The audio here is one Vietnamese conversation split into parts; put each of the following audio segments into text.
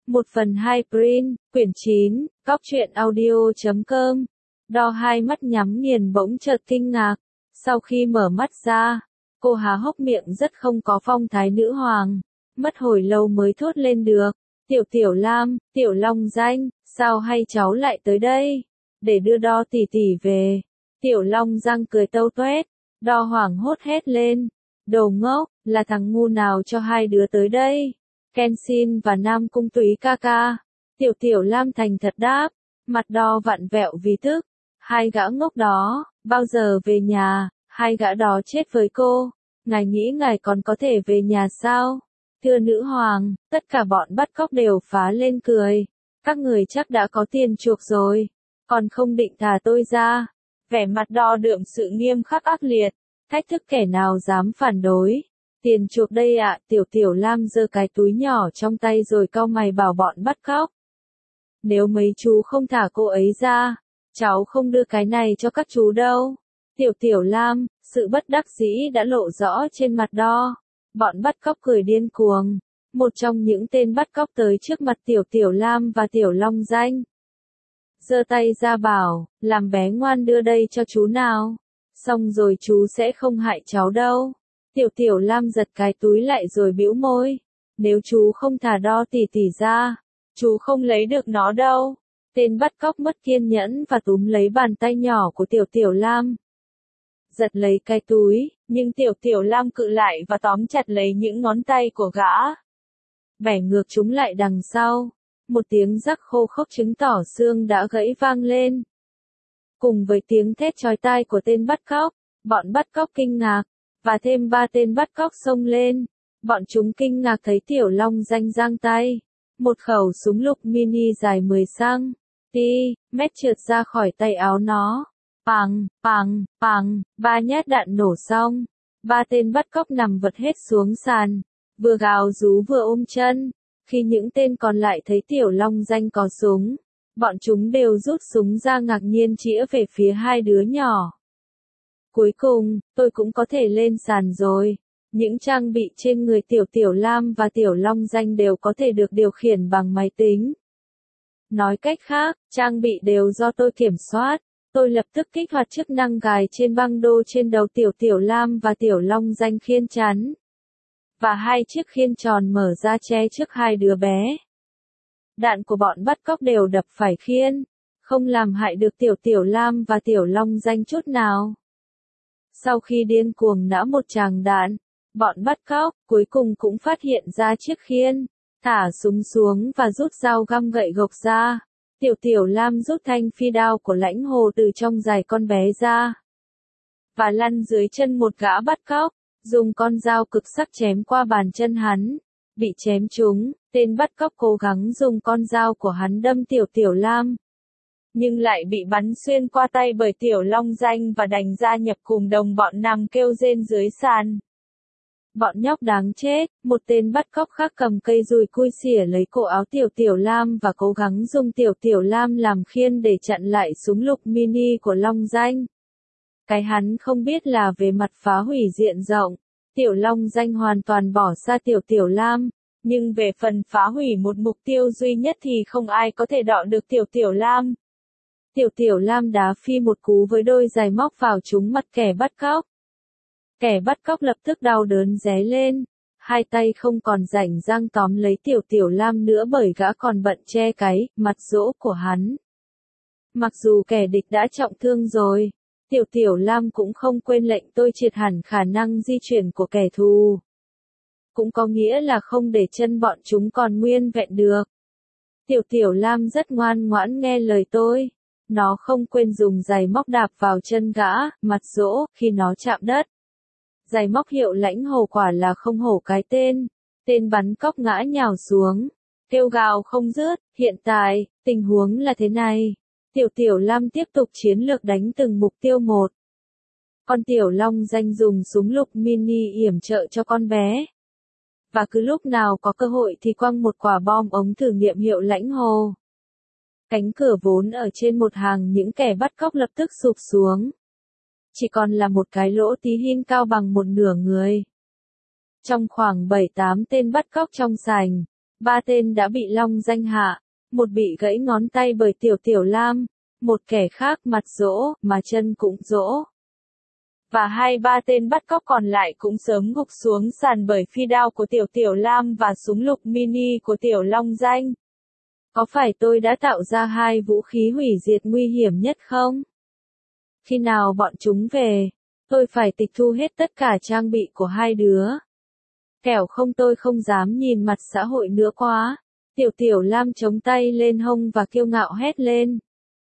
1/2 print, quyển 9, Cóc truyện audio.com. Đo hai mắt nhắm nghiền bỗng chợt kinh ngạc. Sau khi mở mắt ra, cô há hốc miệng rất không có phong thái nữ hoàng. Mất hồi lâu mới thốt lên được. Tiểu Lam, Tiểu Long Danh, sao hay cháu lại tới đây? Để đưa Đo tỷ tỷ về. Tiểu Long Giang cười tâu tuét. Đo hoảng hốt hét lên. Đồ ngốc, là thằng ngu nào cho hai đứa tới đây? Kenshin và Nam Cung Túy ca ca. Tiểu Lam thành thật đáp. Mặt Đo vặn vẹo vì tức. Hai gã ngốc đó, bao giờ về nhà? Hai gã đó chết với cô. Ngài nghĩ ngài còn có thể về nhà sao? Thưa nữ hoàng, tất cả bọn bắt cóc đều phá lên cười. Các người chắc đã có tiền chuộc rồi. Còn không định thả tôi ra. Vẻ mặt Đo đượm sự nghiêm khắc ác liệt. Thách thức kẻ nào dám phản đối. Tiền chuộc đây ạ. Tiểu Lam giơ cái túi nhỏ trong tay rồi cau mày bảo bọn bắt cóc. Nếu mấy chú không thả cô ấy ra, cháu không đưa cái này cho các chú đâu. Tiểu Lam, sự bất đắc dĩ đã lộ rõ trên mặt Đo. Bọn bắt cóc cười điên cuồng. Một trong những tên bắt cóc tới trước mặt Tiểu Lam và Tiểu Long Danh. Giơ tay ra bảo, làm bé ngoan đưa đây cho chú nào. Xong rồi chú sẽ không hại cháu đâu. Tiểu Lam giật cái túi lại rồi bĩu môi. Nếu chú không thả Đo tỷ tỷ ra, chú không lấy được nó đâu. Tên bắt cóc mất kiên nhẫn và túm lấy bàn tay nhỏ của Tiểu Lam. Giật lấy cái túi, nhưng Tiểu Lam cự lại và tóm chặt lấy những ngón tay của gã. Bẻ ngược chúng lại đằng sau. Một tiếng rắc khô khốc chứng tỏ xương đã gãy vang lên. Cùng với tiếng thét chói tai của tên bắt cóc, bọn bắt cóc kinh ngạc, và thêm 3 tên bắt cóc xông lên. Bọn chúng kinh ngạc thấy Tiểu Long Danh giang tay. Một khẩu súng lục mini dài 10 cm trượt ra khỏi tay áo nó. Pằng, 3 nhát đạn nổ xong. 3 tên bắt cóc nằm vật hết xuống sàn, vừa gào rú vừa ôm chân. Khi những tên còn lại thấy Tiểu Long Danh có súng, bọn chúng đều rút súng ra ngạc nhiên chĩa về phía hai đứa nhỏ. Cuối cùng, tôi cũng có thể lên sàn rồi. Những trang bị trên người Tiểu Lam và Tiểu Long Danh đều có thể được điều khiển bằng máy tính. Nói cách khác, trang bị đều do tôi kiểm soát. Tôi lập tức kích hoạt chức năng gài trên băng đô trên đầu Tiểu Lam và Tiểu Long Danh khiên chắn. Và 2 chiếc khiên tròn mở ra che trước hai đứa bé. Đạn của bọn bắt cóc đều đập phải khiên, không làm hại được Tiểu Lam và Tiểu Long Danh chút nào. Sau khi điên cuồng nã một tràng đạn, bọn bắt cóc cuối cùng cũng phát hiện ra chiếc khiên, thả súng xuống và rút dao găm gậy gộc ra. Tiểu Lam rút thanh phi đao của Lãnh Hồ từ trong giày con bé ra, và lăn dưới chân một gã bắt cóc, dùng con dao cực sắc chém qua bàn chân hắn. Bị chém trúng, tên bắt cóc cố gắng dùng con dao của hắn đâm Tiểu Lam, nhưng lại bị bắn xuyên qua tay bởi Tiểu Long Danh và đành gia nhập cùng đồng bọn nằm kêu rên dưới sàn. Bọn nhóc đáng chết. Một tên bắt cóc khác cầm cây dùi cui xỉa lấy cổ áo Tiểu Lam và cố gắng dùng Tiểu Lam làm khiên để chặn lại súng lục mini của Long Danh. Cái hắn không biết là về mặt phá hủy diện rộng, Tiểu Long Danh hoàn toàn bỏ xa Tiểu Lam, nhưng về phần phá hủy một mục tiêu duy nhất thì không ai có thể đọ được Tiểu Lam. Tiểu Lam đá phi một cú với đôi giày móc vào trúng mặt kẻ bắt cóc. Kẻ bắt cóc lập tức đau đớn ré lên, hai tay không còn rảnh rang tóm lấy Tiểu Lam nữa bởi gã còn bận che cái mặt rỗ của hắn. Mặc dù kẻ địch đã trọng thương rồi, Tiểu Lam cũng không quên lệnh tôi triệt hẳn khả năng di chuyển của kẻ thù. Cũng có nghĩa là không để chân bọn chúng còn nguyên vẹn được. Tiểu Lam rất ngoan ngoãn nghe lời tôi. Nó không quên dùng giày móc đạp vào chân gã, mặt rỗ, khi nó chạm đất. Giày móc hiệu Lãnh Hồ quả là không hổ cái tên. Tên bắn cóc ngã nhào xuống, kêu gào không dứt. Hiện tại, tình huống là thế này. Tiểu Lam tiếp tục chiến lược đánh từng mục tiêu một. Con Tiểu Long Danh dùng súng lục mini yểm trợ cho con bé. Và cứ lúc nào có cơ hội thì quăng một quả bom ống thử nghiệm hiệu Lãnh Hồ. Cánh cửa vốn ở trên một hàng những kẻ bắt cóc lập tức sụp xuống. Chỉ còn là một cái lỗ tí hin cao bằng một nửa người. Trong khoảng 7-8 tên bắt cóc trong sảnh, 3 tên đã bị long danh hạ, một bị gãy ngón tay bởi Tiểu Tiểu Lam, một kẻ khác mặt dỗ, mà chân cũng dỗ. Và 2-3 tên bắt cóc còn lại cũng sớm gục xuống sàn bởi phi đao của Tiểu Tiểu Lam và súng lục mini của Tiểu Long Danh. Có phải tôi đã tạo ra 2 vũ khí hủy diệt nguy hiểm nhất không? Khi nào bọn chúng về, tôi phải tịch thu hết tất cả trang bị của 2 đứa. Kẻo không tôi không dám nhìn mặt xã hội nữa quá. Tiểu Tiểu Lam chống tay lên hông và kiêu ngạo hét lên.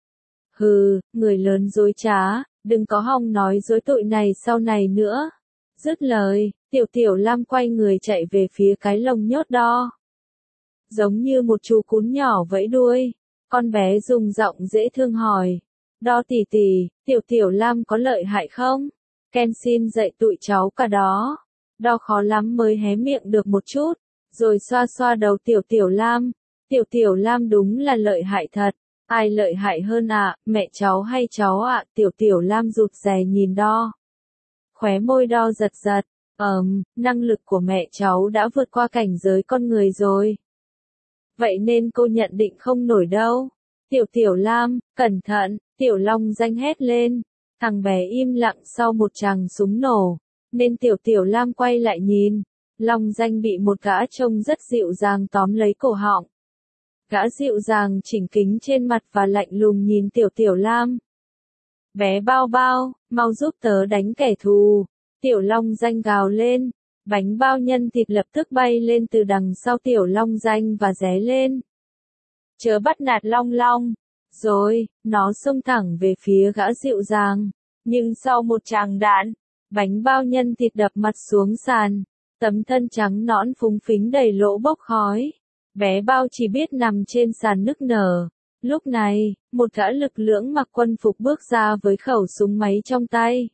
Hừ, người lớn dối trá, đừng có hòng nói dối tội này sau này nữa. Dứt lời, Tiểu Tiểu Lam quay người chạy về phía cái lồng nhốt đo. Giống như một chú cún nhỏ vẫy đuôi, con bé dùng giọng dễ thương hỏi. Đo tỷ tỷ, Tiểu Tiểu Lam có lợi hại không? Ken xin dạy tụi cháu cả đó. Đo khó lắm mới hé miệng được một chút, rồi xoa xoa đầu Tiểu Tiểu Lam. Tiểu Tiểu Lam đúng là lợi hại thật. Ai lợi hại hơn ạ, mẹ cháu hay cháu ạ? Tiểu Tiểu Lam rụt rè nhìn đo. Khóe môi đo giật giật. Năng lực của mẹ cháu đã vượt qua cảnh giới con người rồi. Vậy nên cô nhận định không nổi đâu. Tiểu Tiểu Lam, cẩn thận, Tiểu Long Danh hét lên. Thằng bé im lặng sau một tràng súng nổ, nên Tiểu Tiểu Lam quay lại nhìn. Long Danh bị một gã trông rất dịu dàng tóm lấy cổ họng. Gã dịu dàng chỉnh kính trên mặt và lạnh lùng nhìn Tiểu Tiểu Lam. Bé bao bao, mau giúp tớ đánh kẻ thù. Tiểu Long Danh gào lên. Bánh bao nhân thịt lập tức bay lên từ đằng sau Tiểu Long Danh và ré lên. Chớ bắt nạt Long Long. Rồi, nó xông thẳng về phía gã dịu dàng. Nhưng sau một tràng đạn, bánh bao nhân thịt đập mặt xuống sàn. Tấm thân trắng nõn phúng phính đầy lỗ bốc khói. Bé bao chỉ biết nằm trên sàn nức nở. Lúc này, một gã lực lưỡng mặc quân phục bước ra với khẩu súng máy trong tay.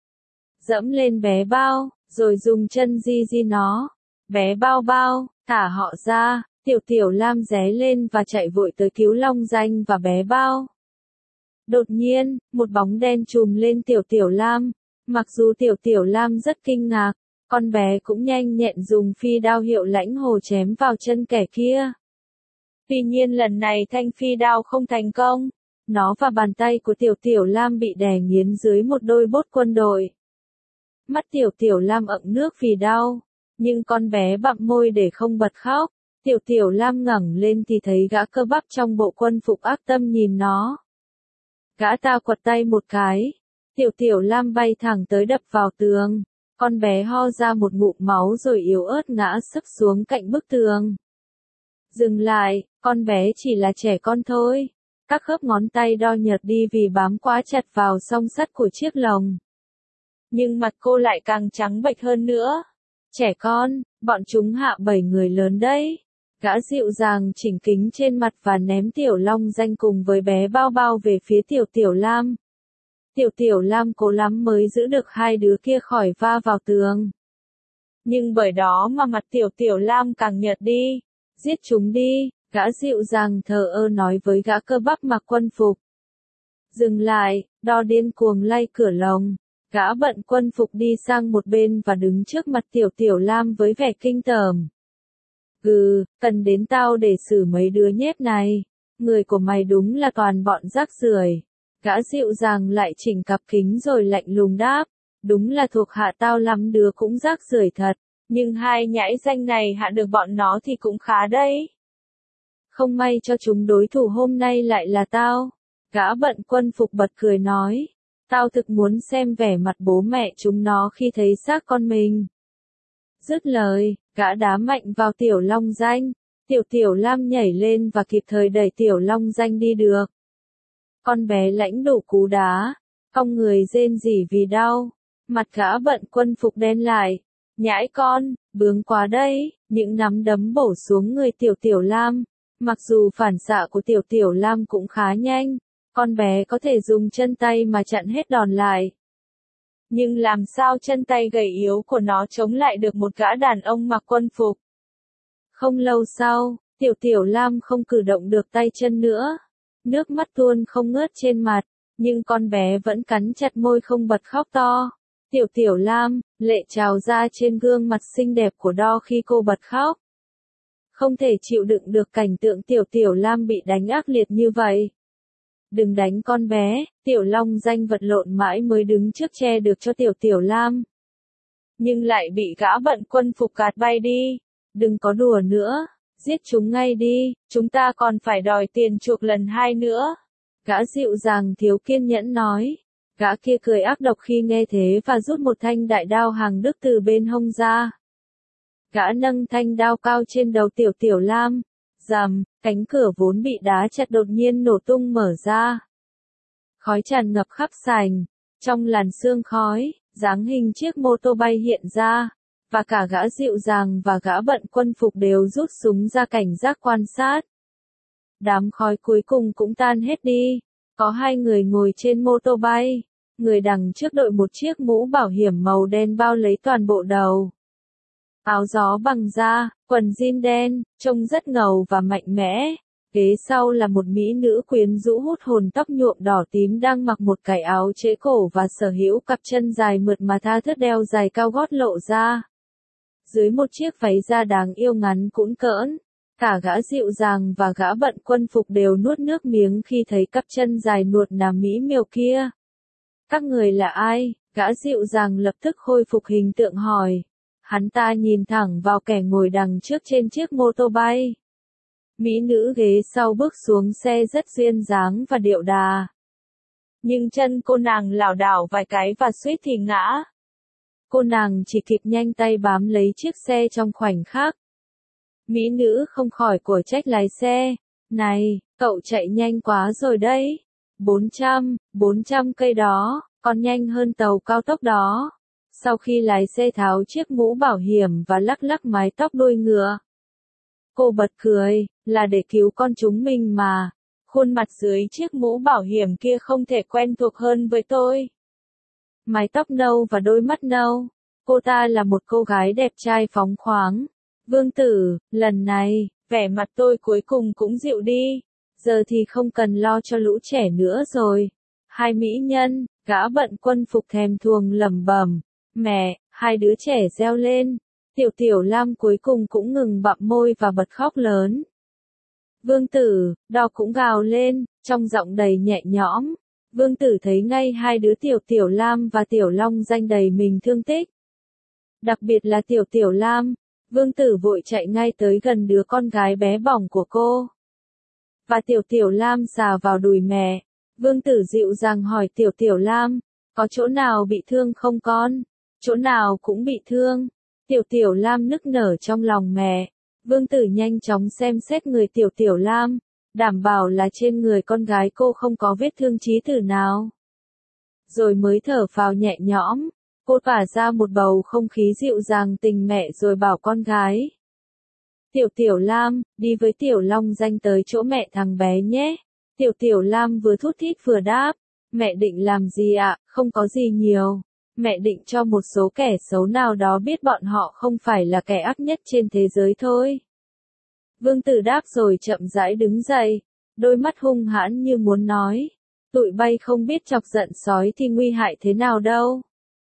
Dẫm lên bé bao, rồi dùng chân di nó. Bé bao bao, thả họ ra. Tiểu Tiểu Lam ré lên và chạy vội tới cứu Long Danh và bé bao. Đột nhiên, một bóng đen trùm lên Tiểu Tiểu Lam. Mặc dù Tiểu Tiểu Lam rất kinh ngạc, con bé cũng nhanh nhẹn dùng phi đao hiệu Lãnh Hồ chém vào chân kẻ kia. Tuy nhiên lần này thanh phi đao không thành công. Nó và bàn tay của Tiểu Tiểu Lam bị đè nghiến dưới một đôi bốt quân đội. Mắt Tiểu Tiểu Lam ậm nước vì đau, nhưng con bé bặm môi để không bật khóc. Tiểu Tiểu Lam ngẩng lên thì thấy gã cơ bắp trong bộ quân phục ác tâm nhìn nó. Gã ta quật tay một cái. Tiểu Tiểu Lam bay thẳng tới đập vào tường. Con bé ho ra một ngụm máu rồi yếu ớt ngã sấp xuống cạnh bức tường. Dừng lại, con bé chỉ là trẻ con thôi. Các khớp ngón tay đo nhợt đi vì bám quá chặt vào song sắt của chiếc lồng. Nhưng mặt cô lại càng trắng bệch hơn nữa. Trẻ con, bọn chúng hạ 7 người lớn đấy. Gã dịu dàng chỉnh kính trên mặt và ném Tiểu Long Danh cùng với bé bao bao về phía Tiểu Tiểu Lam. Tiểu Tiểu Lam cố lắm mới giữ được 2 đứa kia khỏi va vào tường. Nhưng bởi đó mà mặt Tiểu Tiểu Lam càng nhợt đi. Giết chúng đi, gã dịu dàng thờ ơ nói với gã cơ bắp mặc quân phục. Dừng lại, đo điên cuồng lay cửa lồng. Gã bận quân phục đi sang một bên và đứng trước mặt Tiểu Tiểu Lam với vẻ kinh tởm. Cần đến tao để xử mấy đứa nhép này. Người của mày đúng là toàn bọn rác rưởi. Gã dịu dàng lại chỉnh cặp kính rồi lạnh lùng đáp. Đúng là thuộc hạ tao lắm đứa cũng rác rưởi thật. Nhưng 2 nhãi danh này hạ được bọn nó thì cũng khá đấy. Không may cho chúng đối thủ hôm nay lại là tao. Gã bận quân phục bật cười nói. Tao thực muốn xem vẻ mặt bố mẹ chúng nó khi thấy xác con mình. Dứt lời, gã đá mạnh vào Tiểu Long Danh. Tiểu Tiểu Lam nhảy lên và kịp thời đẩy Tiểu Long Danh đi được. Con bé lãnh đổ cú đá, cong người rên rỉ vì đau. Mặt gã bận quân phục đen lại. Nhãi con, bướng quá đây. Những nắm đấm bổ xuống người Tiểu Tiểu Lam. Mặc dù phản xạ của Tiểu Tiểu Lam cũng khá nhanh, con bé có thể dùng chân tay mà chặn hết đòn lại. Nhưng làm sao chân tay gầy yếu của nó chống lại được một gã đàn ông mặc quân phục? Không lâu sau, Tiểu Tiểu Lam không cử động được tay chân nữa. Nước mắt tuôn không ngớt trên mặt, nhưng con bé vẫn cắn chặt môi không bật khóc to. Tiểu Tiểu Lam, lệ trào ra trên gương mặt xinh đẹp của Đo khi cô bật khóc. Không thể chịu đựng được cảnh tượng Tiểu Tiểu Lam bị đánh ác liệt như vậy. Đừng đánh con bé, Tiểu Long Danh vật lộn mãi mới đứng trước che được cho Tiểu Tiểu Lam. Nhưng lại bị gã bận quân phục gạt bay đi. Đừng có đùa nữa, giết chúng ngay đi, chúng ta còn phải đòi tiền chuộc lần 2 nữa. Gã dịu dàng thiếu kiên nhẫn nói. Gã kia cười ác độc khi nghe thế và rút một thanh đại đao hàng đức từ bên hông ra. Gã nâng thanh đao cao trên đầu Tiểu Tiểu Lam. Rầm, cánh cửa vốn bị đá chặt đột nhiên nổ tung mở ra. Khói tràn ngập khắp sảnh. Trong làn sương khói, dáng hình chiếc mô tô bay hiện ra. Và cả gã dịu dàng và gã bận quân phục đều rút súng ra cảnh giác quan sát. Đám khói cuối cùng cũng tan hết đi. Có 2 người ngồi trên mô tô bay. Người đằng trước đội một chiếc mũ bảo hiểm màu đen bao lấy toàn bộ đầu. Áo gió bằng da, quần jean đen, trông rất ngầu và mạnh mẽ. Ghế sau là một mỹ nữ quyến rũ hút hồn tóc nhuộm đỏ tím đang mặc một cái áo trễ cổ và sở hữu cặp chân dài mượt mà tha thướt đeo giày cao gót lộ ra. Dưới một chiếc váy da đáng yêu ngắn cũn cỡn, cả gã dịu dàng và gã bận quân phục đều nuốt nước miếng khi thấy cặp chân dài nuột nà mỹ miều kia. Các người là ai? Gã dịu dàng lập tức khôi phục hình tượng hỏi. Hắn ta nhìn thẳng vào kẻ ngồi đằng trước trên chiếc mô tô bay. Mỹ nữ ghế sau bước xuống xe rất duyên dáng và điệu đà. Nhưng chân cô nàng lảo đảo vài cái và suýt thì ngã. Cô nàng chỉ kịp nhanh tay bám lấy chiếc xe trong khoảnh khắc. Mỹ nữ không khỏi của trách lái xe. Này, cậu chạy nhanh quá rồi đấy. 400 cây đó, còn nhanh hơn tàu cao tốc đó. Sau khi lái xe tháo chiếc mũ bảo hiểm và lắc lắc mái tóc đuôi ngựa. Cô bật cười, là để cứu con chúng mình mà. Khuôn mặt dưới chiếc mũ bảo hiểm kia không thể quen thuộc hơn với tôi. Mái tóc nâu và đôi mắt nâu. Cô ta là một cô gái đẹp trai phóng khoáng. Vương Tử, lần này, vẻ mặt tôi cuối cùng cũng dịu đi. Giờ thì không cần lo cho lũ trẻ nữa rồi. 2 mỹ nhân, gã bận quân phục thèm thuồng lẩm bẩm. Mẹ, 2 đứa trẻ reo lên. Tiểu Tiểu Lam cuối cùng cũng ngừng bặm môi và bật khóc lớn. Vương Tử, đo cũng gào lên, trong giọng đầy nhẹ nhõm. Vương Tử thấy ngay 2 đứa Tiểu Tiểu Lam và Tiểu Long Danh đầy mình thương tích. Đặc biệt là Tiểu Tiểu Lam, Vương Tử vội chạy ngay tới gần đứa con gái bé bỏng của cô. Và Tiểu Tiểu Lam xà vào đùi mẹ. Vương Tử dịu dàng hỏi Tiểu Tiểu Lam, có chỗ nào bị thương không con? Chỗ nào cũng bị thương. Tiểu Tiểu Lam nức nở trong lòng mẹ. Vương Tử nhanh chóng xem xét người Tiểu Tiểu Lam, đảm bảo là trên người con gái cô không có vết thương chí tử nào. Rồi mới thở phào nhẹ nhõm, cô tỏa ra một bầu không khí dịu dàng tình mẹ rồi bảo con gái. Tiểu Tiểu Lam, đi với Tiểu Long Danh tới chỗ mẹ thằng bé nhé. Tiểu Tiểu Lam vừa thút thít vừa đáp, mẹ định làm gì ạ? Không có gì nhiều. Mẹ định cho một số kẻ xấu nào đó biết bọn họ không phải là kẻ ác nhất trên thế giới thôi. Vương Tử đáp rồi chậm rãi đứng dậy, đôi mắt hung hãn như muốn nói. Tụi bay không biết chọc giận sói thì nguy hại thế nào đâu.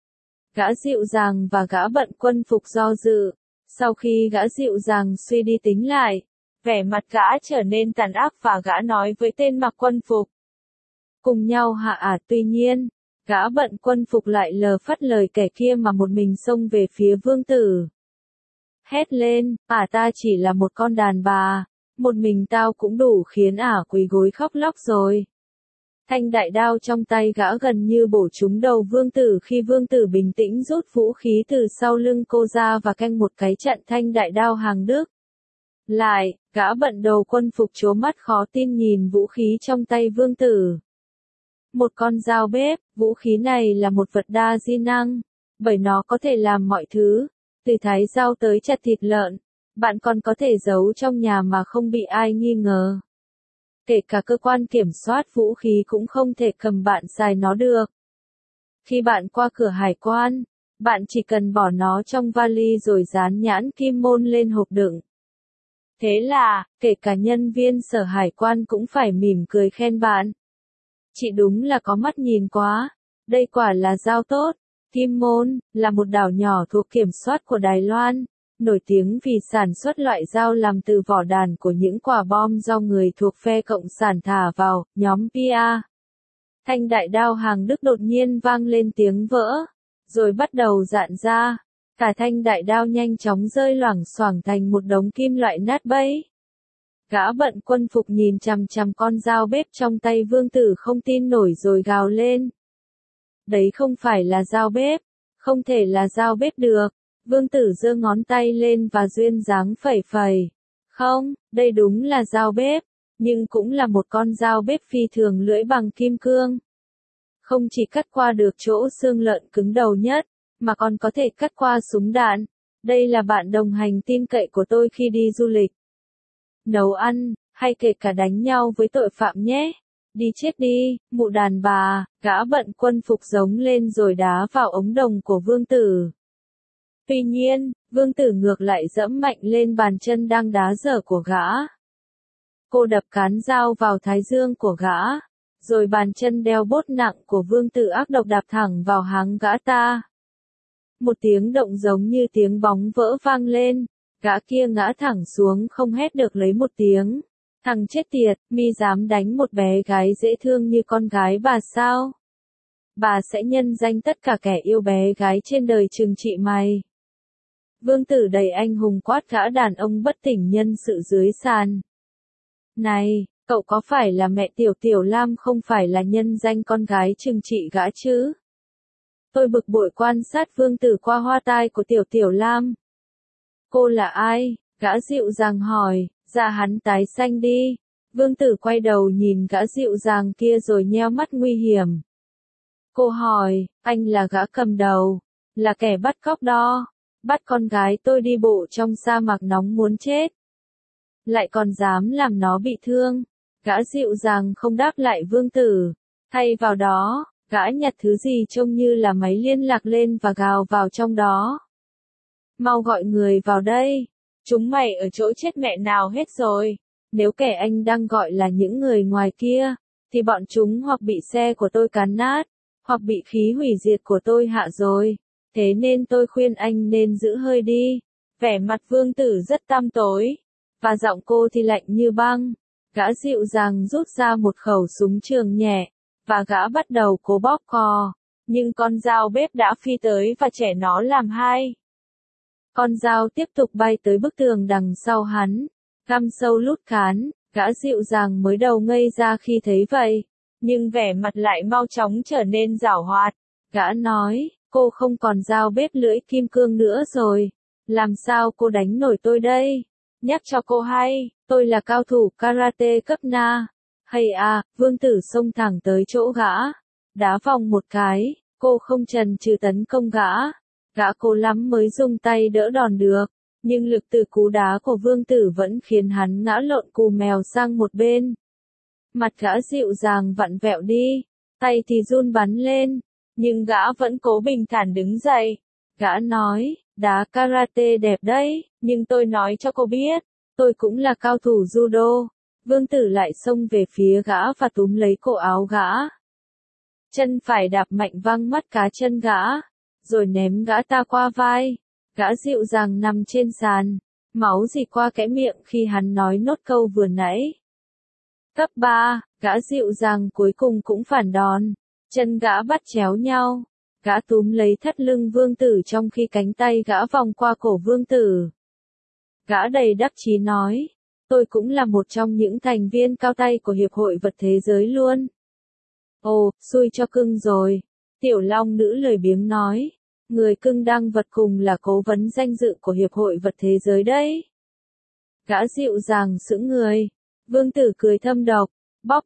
Gã dịu dàng và gã bận quân phục do dự. Sau khi gã dịu dàng suy đi tính lại, vẻ mặt gã trở nên tàn ác và gã nói với tên mặc quân phục. Cùng nhau hạ tuy nhiên, gã bận quân phục lại lờ phắt lời kẻ kia mà một mình xông về phía Vương Tử. Hét lên, ta chỉ là một con đàn bà, một mình tao cũng đủ khiến quỳ gối khóc lóc rồi. Thanh đại đao trong tay gã gần như bổ trúng đầu Vương Tử khi Vương Tử bình tĩnh rút vũ khí từ sau lưng cô ra và canh một cái chặn thanh đại đao hàng đức. Lại, gã bận đầu quân phục trố mắt khó tin nhìn vũ khí trong tay Vương Tử. Một con dao bếp, vũ khí này là một vật đa di năng, bởi nó có thể làm mọi thứ, từ thái rau tới chặt thịt lợn, bạn còn có thể giấu trong nhà mà không bị ai nghi ngờ. Kể cả cơ quan kiểm soát vũ khí cũng không thể cầm bạn xài nó được. Khi bạn qua cửa hải quan, bạn chỉ cần bỏ nó trong vali rồi dán nhãn kim môn lên hộp đựng. Thế là, kể cả nhân viên sở hải quan cũng phải mỉm cười khen bạn. Chị đúng là có mắt nhìn quá, đây quả là dao tốt. Kim Môn, là một đảo nhỏ thuộc kiểm soát của Đài Loan, nổi tiếng vì sản xuất loại dao làm từ vỏ đạn của những quả bom do người thuộc phe Cộng sản thả vào, nhóm PA. Thanh đại đao hàng Đức đột nhiên vang lên tiếng vỡ, rồi bắt đầu rạn ra. Cả thanh đại đao nhanh chóng rơi loảng xoảng thành một đống kim loại nát bấy. Gã bận quân phục nhìn chằm chằm con dao bếp trong tay Vương Tử không tin nổi rồi gào lên. Đấy không phải là dao bếp, không thể là dao bếp được. Vương Tử giơ ngón tay lên và duyên dáng phẩy phẩy. Không, đây đúng là dao bếp, nhưng cũng là một con dao bếp phi thường lưỡi bằng kim cương. Không chỉ cắt qua được chỗ xương lợn cứng đầu nhất, mà còn có thể cắt qua súng đạn. Đây là bạn đồng hành tin cậy của tôi khi đi du lịch, nấu ăn, hay kể cả đánh nhau với tội phạm nhé. Đi chết đi, mụ đàn bà, gã bận quân phục giống lên rồi đá vào ống đồng của Vương Tử. Tuy nhiên, Vương Tử ngược lại dẫm mạnh lên bàn chân đang đá dở của gã. Cô đập cán dao vào thái dương của gã, rồi bàn chân đeo bốt nặng của Vương Tử ác độc đạp thẳng vào háng gã ta. Một tiếng động giống như tiếng bóng vỡ vang lên, gã kia ngã thẳng xuống không hét được lấy một tiếng. Thằng chết tiệt, mi dám đánh một bé gái dễ thương như con gái bà sao? Bà sẽ nhân danh tất cả kẻ yêu bé gái trên đời trừng trị mày. Vương Tử đầy anh hùng quát gã đàn ông bất tỉnh nhân sự dưới sàn. Này, cậu có phải là mẹ Tiểu Tiểu Lam không phải là nhân danh con gái trừng trị gã chứ? Tôi bực bội quan sát Vương Tử qua hoa tai của Tiểu Tiểu Lam. Cô là ai? Gã dịu dàng hỏi, da hắn tái xanh đi. Vương Tử quay đầu nhìn gã dịu dàng kia rồi nheo mắt nguy hiểm. Cô hỏi, anh là gã cầm đầu, là kẻ bắt cóc đó, bắt con gái tôi đi bộ trong sa mạc nóng muốn chết. Lại còn dám làm nó bị thương. Gã dịu dàng không đáp lại Vương Tử. Thay vào đó, gã nhặt thứ gì trông như là máy liên lạc lên và gào vào trong đó. Mau gọi người vào đây. Chúng mày ở chỗ chết mẹ nào hết rồi. Nếu kẻ anh đang gọi là những người ngoài kia, thì bọn chúng hoặc bị xe của tôi cán nát, hoặc bị khí hủy diệt của tôi hạ rồi. Thế nên tôi khuyên anh nên giữ hơi đi. Vẻ mặt Vương Tử rất tăm tối, và giọng cô thì lạnh như băng. Gã dịu dàng rút ra một khẩu súng trường nhẹ, và gã bắt đầu cố bóp cò. Nhưng con dao bếp đã phi tới và chẻ nó làm hai. Con dao tiếp tục bay tới bức tường đằng sau hắn, găm sâu lút cán. Gã dịu dàng mới đầu ngây ra khi thấy vậy, nhưng vẻ mặt lại mau chóng trở nên giảo hoạt. Gã nói, cô không còn dao bếp lưỡi kim cương nữa rồi. Làm sao cô đánh nổi tôi đây? Nhắc cho cô hay, tôi là cao thủ karate cấp Na. Hay à, Vương Tử xông thẳng tới chỗ gã, đá vòng một cái, cô không chần chừ tấn công gã. Gã cố lắm mới dùng tay đỡ đòn được, nhưng lực từ cú đá của Vương Tử vẫn khiến hắn ngã lộn cù mèo sang một bên. Mặt gã dịu dàng vặn vẹo đi, tay thì run bắn lên, nhưng gã vẫn cố bình thản đứng dậy. Gã nói, đá karate đẹp đấy, nhưng tôi nói cho cô biết, tôi cũng là cao thủ judo. Vương Tử lại xông về phía gã và túm lấy cổ áo gã. Chân phải đạp mạnh văng mắt cá chân gã, rồi ném gã ta qua vai. Gã dịu dàng nằm trên sàn, máu rỉ qua cái miệng khi hắn nói nốt câu vừa nãy. Cấp 3, gã dịu dàng cuối cùng cũng phản đòn. Chân gã bắt chéo nhau. Gã túm lấy thắt lưng Vương Tử trong khi cánh tay gã vòng qua cổ Vương Tử. Gã đầy đắc chí nói, tôi cũng là một trong những thành viên cao tay của Hiệp hội Vật Thế Giới luôn. Ồ, xui cho cưng rồi. Tiểu Long Nữ lười biếng nói, người cưng đang vật cùng là cố vấn danh dự của Hiệp hội Vật Thế Giới đấy. Gã dịu dàng sững người. Vương Tử cười thâm độc, bóp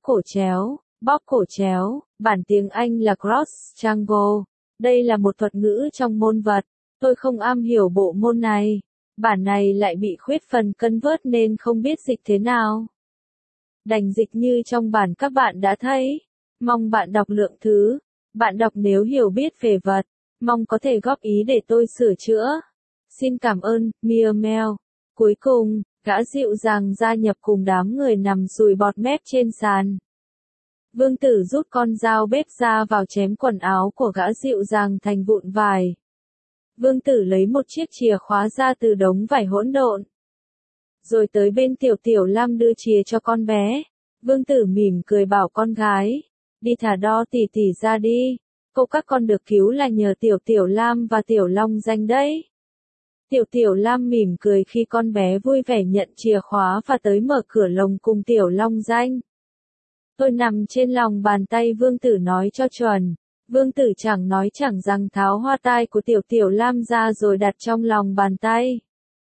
cổ chéo, bản tiếng Anh là cross triangle. Đây là một thuật ngữ trong môn vật, tôi không am hiểu bộ môn này. Bản này lại bị khuyết phần cân vớt nên không biết dịch thế nào. Đành dịch như trong bản các bạn đã thấy. Mong bạn đọc lượng thứ. Bạn đọc nếu hiểu biết về vật, mong có thể góp ý để tôi sửa chữa. Xin cảm ơn, Mia Mel. Cuối cùng, gã dịu dàng gia nhập cùng đám người nằm sùi bọt mép trên sàn. Vương Tử rút con dao bếp ra vào chém quần áo của gã dịu dàng thành vụn vải. Vương Tử lấy một chiếc chìa khóa ra từ đống vải hỗn độn. Rồi tới bên Tiểu Tiểu Lam đưa chìa cho con bé. Vương Tử mỉm cười bảo con gái. Đi thả đo tỷ tỷ ra đi. Cô các con được cứu là nhờ Tiểu Tiểu Lam và Tiểu Long Danh đấy. Tiểu Tiểu Lam mỉm cười khi con bé vui vẻ nhận chìa khóa và tới mở cửa lồng cùng Tiểu Long Danh. Tôi nằm trên lòng bàn tay Vương Tử nói cho chuẩn. Vương Tử chẳng nói chẳng rằng tháo hoa tai của Tiểu Tiểu Lam ra rồi đặt trong lòng bàn tay.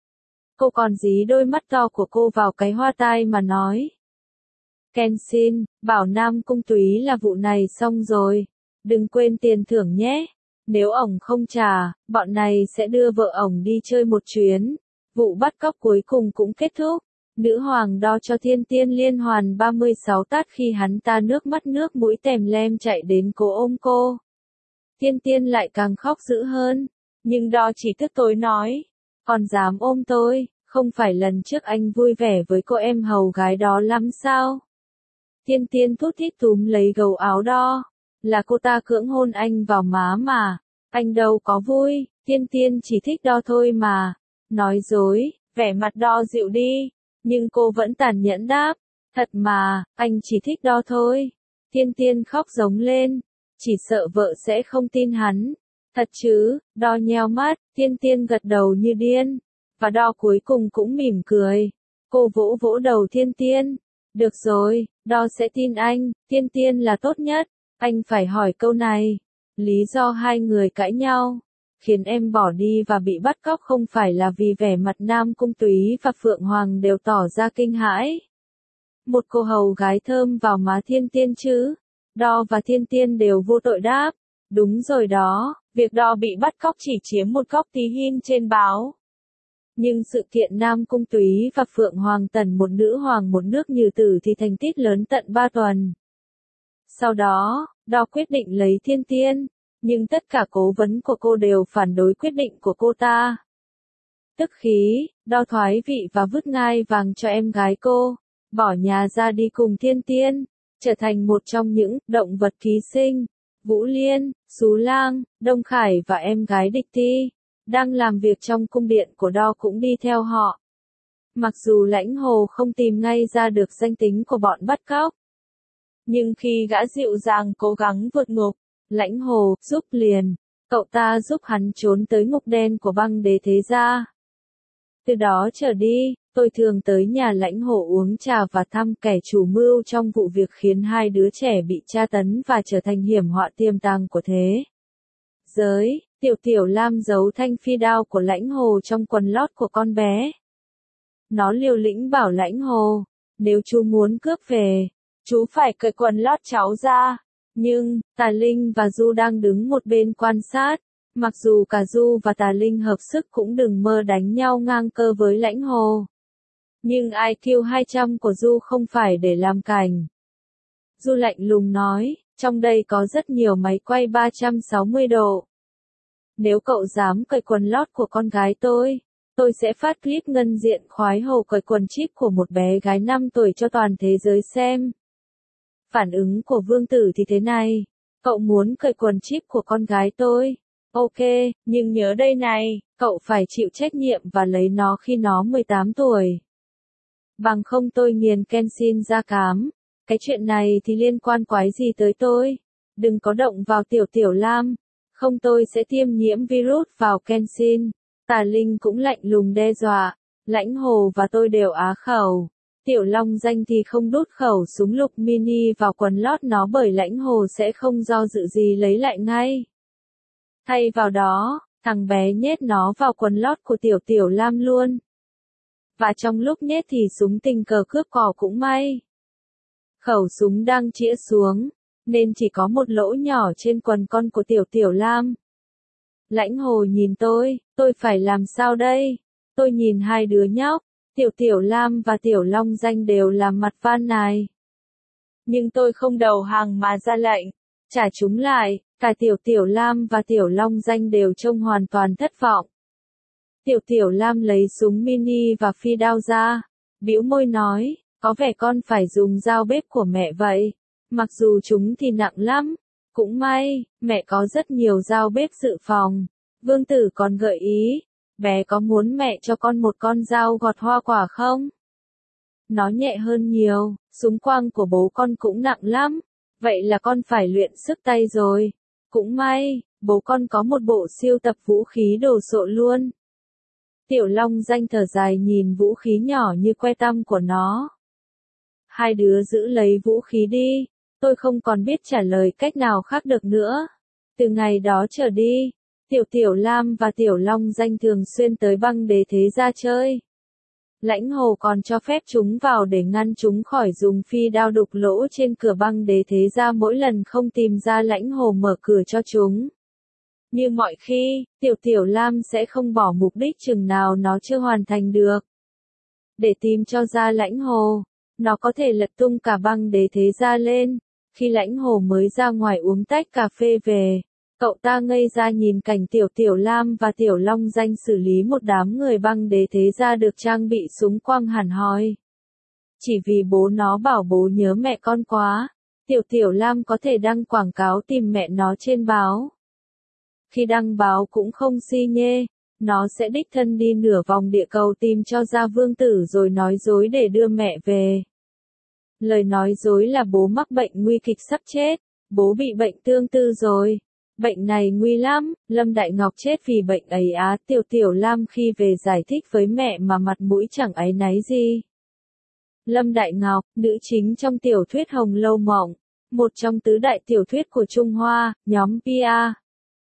Cô còn dí đôi mắt to của cô vào cái hoa tai mà nói. Kenshin, bảo Nam Cung Túy là vụ này xong rồi. Đừng quên tiền thưởng nhé. Nếu ổng không trả, bọn này sẽ đưa vợ ổng đi chơi một chuyến. Vụ bắt cóc cuối cùng cũng kết thúc. Nữ hoàng đo cho Thiên Tiên liên hoàn 36 tát khi hắn ta nước mắt nước mũi tèm lem chạy đến cố ôm cô. Thiên Tiên lại càng khóc dữ hơn. Nhưng đo chỉ tức tối nói. Còn dám ôm tôi, không phải lần trước anh vui vẻ với cô em hầu gái đó lắm sao? Thiên Tiên thút thít túm lấy gấu áo đo. Là cô ta cưỡng hôn anh vào má mà. Anh đâu có vui, Thiên Tiên chỉ thích đo thôi mà. Nói dối, vẻ mặt đo dịu đi. Nhưng cô vẫn tàn nhẫn đáp. Thật mà, anh chỉ thích đo thôi. Thiên Tiên khóc giống lên. Chỉ sợ vợ sẽ không tin hắn. Thật chứ, đo nheo mắt, Thiên Tiên gật đầu như điên. Và đo cuối cùng cũng mỉm cười. Cô vỗ vỗ đầu Thiên Tiên. Được rồi, đo sẽ tin anh, Thiên Tiên là tốt nhất. Anh phải hỏi câu này. Lý do hai người cãi nhau, khiến em bỏ đi và bị bắt cóc không phải là vì vẻ mặt Nam Cung Túy và Phượng Hoàng đều tỏ ra kinh hãi. Một cô hầu gái thơm vào má Thiên Tiên chứ. Đo và Thiên Tiên đều vô tội đáp. Đúng rồi đó, việc đo bị bắt cóc chỉ chiếm một góc tí hin trên báo. Nhưng sự kiện Nam Cung Túy và Phượng Hoàng tần một nữ hoàng một nước Như Tử thì thành tích lớn tận 3 tuần. Sau đó, đo quyết định lấy Thiên Tiên, nhưng tất cả cố vấn của cô đều phản đối quyết định của cô ta. Tức khí, đo thoái vị và vứt ngai vàng cho em gái cô, bỏ nhà ra đi cùng Thiên Tiên, trở thành một trong những động vật ký sinh. Vũ Liên, Sú Lang, Đông Khải và em gái Địch Ti, đang làm việc trong cung điện của đo cũng đi theo họ. Mặc dù Lãnh Hồ không tìm ngay ra được danh tính của bọn bắt cóc, nhưng khi gã dịu dàng cố gắng vượt ngục, Lãnh Hồ giúp liền, cậu ta giúp hắn trốn tới ngục đen của băng đế thế gia. Từ đó trở đi, tôi thường tới nhà Lãnh Hồ uống trà và thăm kẻ chủ mưu trong vụ việc khiến hai đứa trẻ bị tra tấn và trở thành hiểm họa tiềm tàng của thế giới. Tiểu Tiểu Lam giấu thanh phi đao của Lãnh Hồ trong quần lót của con bé. Nó liều lĩnh bảo Lãnh Hồ, nếu chú muốn cướp về, chú phải cởi quần lót cháu ra. Nhưng, Tà Linh và Du đang đứng một bên quan sát. Mặc dù cả Du và Tà Linh hợp sức cũng đừng mơ đánh nhau ngang cơ với Lãnh Hồ. Nhưng IQ 200 của Du không phải để làm cảnh. Du lạnh lùng nói, trong đây có rất nhiều máy quay 360 độ. Nếu cậu dám cởi quần lót của con gái tôi sẽ phát clip ngân diện khoái hồ cởi quần chip của một bé gái 5 tuổi cho toàn thế giới xem. Phản ứng của Vương Tử thì thế này, cậu muốn cởi quần chip của con gái tôi? Ok, nhưng nhớ đây này, cậu phải chịu trách nhiệm và lấy nó khi nó 18 tuổi. Bằng không tôi nghiền Kenshin ra cám. Cái chuyện này thì liên quan quái gì tới tôi? Đừng có động vào Tiểu Tiểu Lam. Không tôi sẽ tiêm nhiễm virus vào Kenshin. Tà Linh cũng lạnh lùng đe dọa. Lãnh Hồ và tôi đều á khẩu. Tiểu Long Danh thì không đút khẩu súng lục mini vào quần lót nó bởi Lãnh Hồ sẽ không do dự gì lấy lại ngay. Thay vào đó, thằng bé nhét nó vào quần lót của Tiểu Tiểu Lam luôn. Và trong lúc nhét thì súng tình cờ cướp cỏ cũng may. Khẩu súng đang chĩa xuống, nên chỉ có một lỗ nhỏ trên quần con của Tiểu Tiểu Lam. Lãnh Hồ nhìn tôi phải làm sao đây? Tôi nhìn hai đứa nhóc, Tiểu Tiểu Lam và Tiểu Long Danh đều làm mặt van nài. Nhưng tôi không đầu hàng mà ra lệnh, trả chúng lại, cả Tiểu Tiểu Lam và Tiểu Long Danh đều trông hoàn toàn thất vọng. Tiểu Tiểu Lam lấy súng mini và phi đao ra, bĩu môi nói, có vẻ con phải dùng dao bếp của mẹ vậy. Mặc dù chúng thì nặng lắm, cũng may, mẹ có rất nhiều dao bếp dự phòng. Vương tử còn gợi ý, bé có muốn mẹ cho con một con dao gọt hoa quả không? Nó nhẹ hơn nhiều, súng quang của bố con cũng nặng lắm, vậy là con phải luyện sức tay rồi. Cũng may, bố con có một bộ siêu tập vũ khí đồ sộ luôn. Tiểu Long Danh thở dài nhìn vũ khí nhỏ như que tăm của nó. Hai đứa giữ lấy vũ khí đi, tôi không còn biết trả lời cách nào khác được nữa. Từ ngày đó trở đi, Tiểu Lam và Tiểu Long Danh thường xuyên tới băng đế thế gia chơi. Lãnh Hồ còn cho phép chúng vào để ngăn chúng khỏi dùng phi đao đục lỗ trên cửa băng đế thế gia mỗi lần không tìm ra Lãnh Hồ mở cửa cho chúng. Như mọi khi, Tiểu Lam sẽ không bỏ mục đích chừng nào nó chưa hoàn thành được. Để tìm cho ra Lãnh Hồ, nó có thể lật tung cả băng đế thế gia lên. Khi Lãnh Hồ mới ra ngoài uống tách cà phê về, cậu ta ngây ra nhìn cảnh Tiểu Lam và Tiểu Long Danh xử lý một đám người băng đế thế gia được trang bị súng quang hẳn hoi. Chỉ vì bố nó bảo bố nhớ mẹ con quá, Tiểu Lam có thể đăng quảng cáo tìm mẹ nó trên báo. Khi đăng báo cũng không si nhê, nó sẽ đích thân đi nửa vòng địa cầu tìm cho ra vương tử rồi nói dối để đưa mẹ về. Lời nói dối là bố mắc bệnh nguy kịch sắp chết, bố bị bệnh tương tư rồi. Bệnh này nguy lắm, Lâm Đại Ngọc chết vì bệnh ấy á. Tiểu Lam khi về giải thích với mẹ mà mặt mũi chẳng áy náy gì. Lâm Đại Ngọc, nữ chính trong tiểu thuyết Hồng Lâu Mộng, một trong tứ đại tiểu thuyết của Trung Hoa, nhóm PR.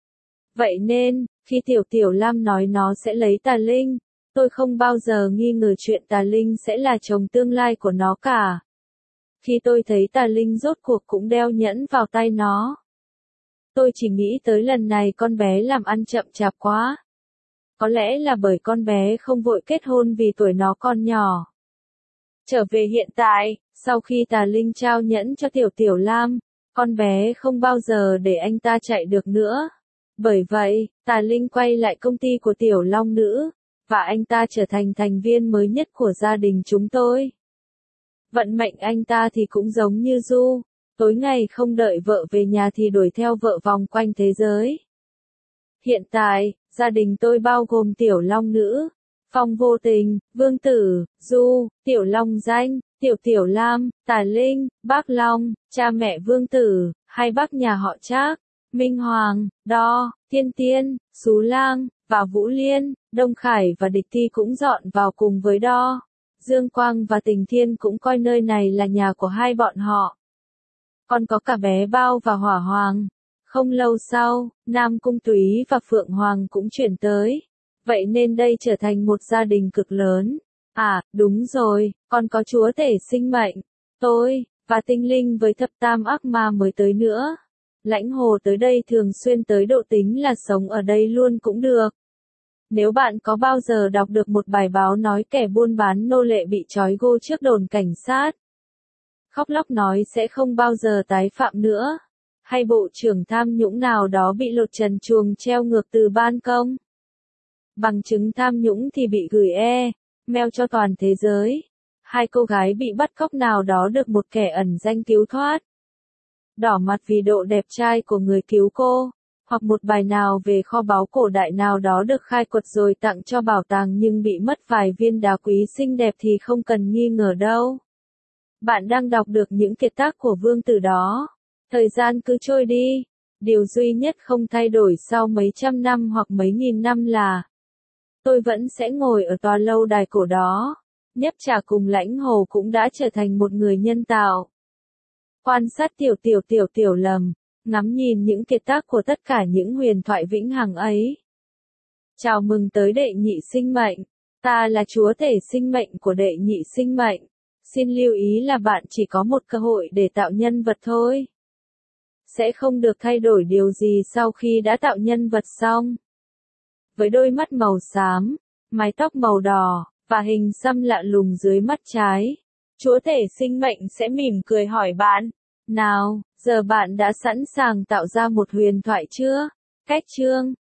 Vậy nên, khi Tiểu Lam nói nó sẽ lấy Tà Linh, tôi không bao giờ nghi ngờ chuyện Tà Linh sẽ là chồng tương lai của nó cả. Khi tôi thấy Tà Linh rốt cuộc cũng đeo nhẫn vào tay nó, tôi chỉ nghĩ tới lần này con bé làm ăn chậm chạp quá. Có lẽ là bởi con bé không vội kết hôn vì tuổi nó còn nhỏ. Trở về hiện tại, sau khi Tà Linh trao nhẫn cho Tiểu Lam, con bé không bao giờ để anh ta chạy được nữa. Bởi vậy, Tà Linh quay lại công ty của Tiểu Long Nữ, và anh ta trở thành thành viên mới nhất của gia đình chúng tôi. Vận mệnh anh ta thì cũng giống như Du, tối ngày không đợi vợ về nhà thì đuổi theo vợ vòng quanh thế giới. Hiện tại, gia đình tôi bao gồm Tiểu Long Nữ, Phong Vô Tình, Vương Tử, Du, Tiểu Long Danh, Tiểu Lam, Tà Linh, Bác Long, cha mẹ Vương Tử, hai bác nhà họ Trác, Minh Hoàng, Đo, Thiên Tiên, Sú Lang, và Vũ Liên, Đông Khải và Địch Thi cũng dọn vào cùng với Đo. Dương Quang và Tình Thiên cũng coi nơi này là nhà của hai bọn họ. Còn có cả bé Bao và Hỏa Hoàng. Không lâu sau, Nam Cung Túy và Phượng Hoàng cũng chuyển tới. Vậy nên đây trở thành một gia đình cực lớn. À, đúng rồi, còn có chúa tể sinh mệnh, tôi, và tinh linh với thập tam ác ma mới tới nữa. Lãnh Hồ tới đây thường xuyên tới độ tính là sống ở đây luôn cũng được. Nếu bạn có bao giờ đọc được một bài báo nói kẻ buôn bán nô lệ bị trói gô trước đồn cảnh sát, khóc lóc nói sẽ không bao giờ tái phạm nữa, hay bộ trưởng tham nhũng nào đó bị lột trần truồng treo ngược từ ban công, bằng chứng tham nhũng thì bị gửi mail cho toàn thế giới, hai cô gái bị bắt cóc nào đó được một kẻ ẩn danh cứu thoát, đỏ mặt vì độ đẹp trai của người cứu cô, hoặc một bài nào về kho báu cổ đại nào đó được khai quật rồi tặng cho bảo tàng nhưng bị mất vài viên đá quý xinh đẹp thì không cần nghi ngờ đâu. Bạn đang đọc được những kiệt tác của vương tử đó. Thời gian cứ trôi đi. Điều duy nhất không thay đổi sau mấy trăm năm hoặc mấy nghìn năm là tôi vẫn sẽ ngồi ở tòa lâu đài cổ đó. Nhấp trà cùng Lãnh Hồ cũng đã trở thành một người nhân tạo. Quan sát Tiểu Lầm, ngắm nhìn những kiệt tác của tất cả những huyền thoại vĩnh hằng ấy. Chào mừng tới đệ nhị sinh mệnh. Ta là chúa tể sinh mệnh của đệ nhị sinh mệnh. Xin lưu ý là bạn chỉ có một cơ hội để tạo nhân vật thôi. Sẽ không được thay đổi điều gì sau khi đã tạo nhân vật xong. Với đôi mắt màu xám, mái tóc màu đỏ, và hình xăm lạ lùng dưới mắt trái, chúa tể sinh mệnh sẽ mỉm cười hỏi bạn, nào, giờ bạn đã sẵn sàng tạo ra một huyền thoại chưa? Cách chương